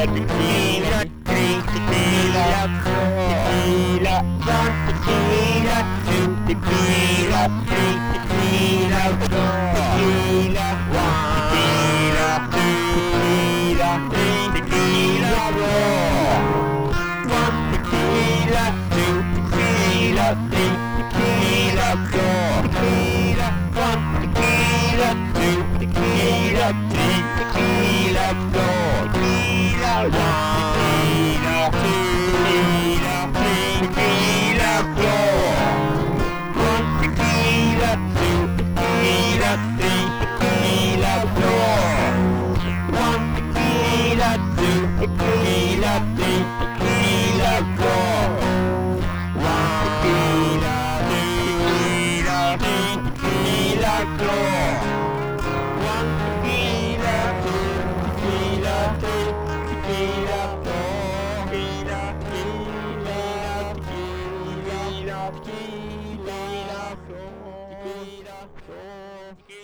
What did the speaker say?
tequila, three tequila, tequila, one tequila, two tequila, three tequila, four tequila, one tequila, two tequila, three tequila, four. One tequila, two tequila, three tequila, four tequila, one tequila, two tequila, three tequila, four tequila, one tequila, two tequila, three tequila, four. One tequila, two tequila, three tequila, four. One tequila, two tequila, three tequila, four. One tequila, tequila, three tequila, four. One tequila, two tequila, three tequila, four. Tequila, tequila, tequila, tequila, tequila, four. Tequila, four.